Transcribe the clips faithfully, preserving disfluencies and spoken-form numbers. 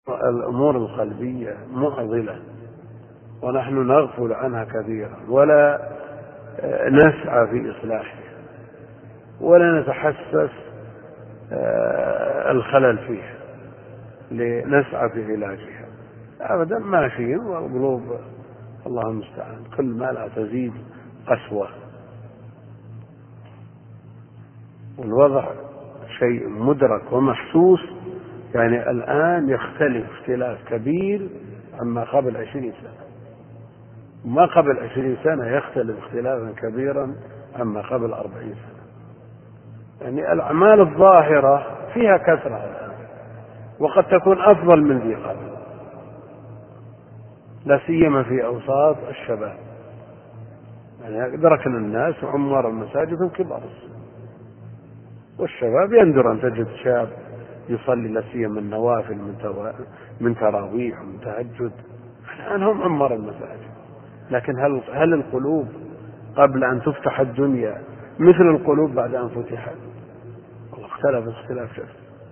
الأمور القلبية معضلة ونحن نغفل عنها كثيرا ولا نسعى في إصلاحها ولا نتحسس الخلل فيها لنسعى في علاجها أبدا. ماشيين والقلوب الله المستعان كل ما لا تزيد قسوة. والوضع شيء مدرك ومحسوس، يعني الآن يختلف اختلاف كبير عما قبل عشرين سنة، ما قبل عشرين سنة يختلف اختلافا كبيرا عما قبل أربعين سنة. يعني الأعمال الظاهرة فيها كثرة الآن وقد تكون أفضل من ذي قبل، لا سيما في أوساط الشباب. يعني أدركنا الناس وعمار المساجد هم كبار السن، والشباب يندر أن تجد شاب يصلي لا سيما النوافل من توا... من تراويح ومن تهجد. الآن هم عمار المساجد، لكن هل هل القلوب قبل أن تفتح الدنيا مثل القلوب بعد أن فتحت؟ والله اختلف اختلاف شديد.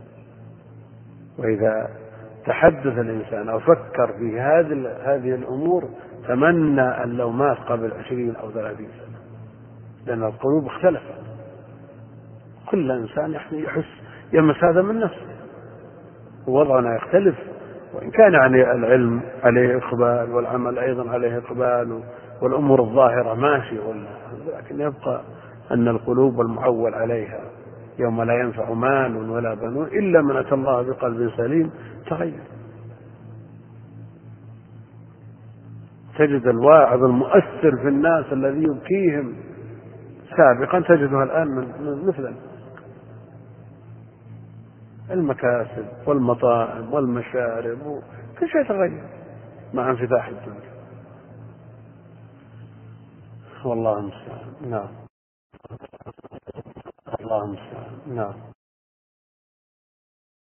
وإذا تحدث الإنسان أو فكر في هذه هذه الأمور تمنى أن لو مات قبل عشرين أو ثلاثين سنة، لأن القلوب اختلفت. كل إنسان يحس يمس هذا من نفسه، ووضعنا يختلف، وإن كان يعني العلم عليه إقبال والعمل أيضا عليه إقبال والأمور الظاهرة ماشي، لكن يبقى أن القلوب المعول عليها يوم لا ينفع مال ولا بنون إلا من أتى الله بقلب سليم تغير. تجد الواعظ المؤثر في الناس الذي يبكيهم سابقا تجده الآن من مثل المكاسب والمطاعم والمشارب كل شيء تغير مع انفتاح الدنيا. والله المستعان. نعم، الله المستعان. نعم.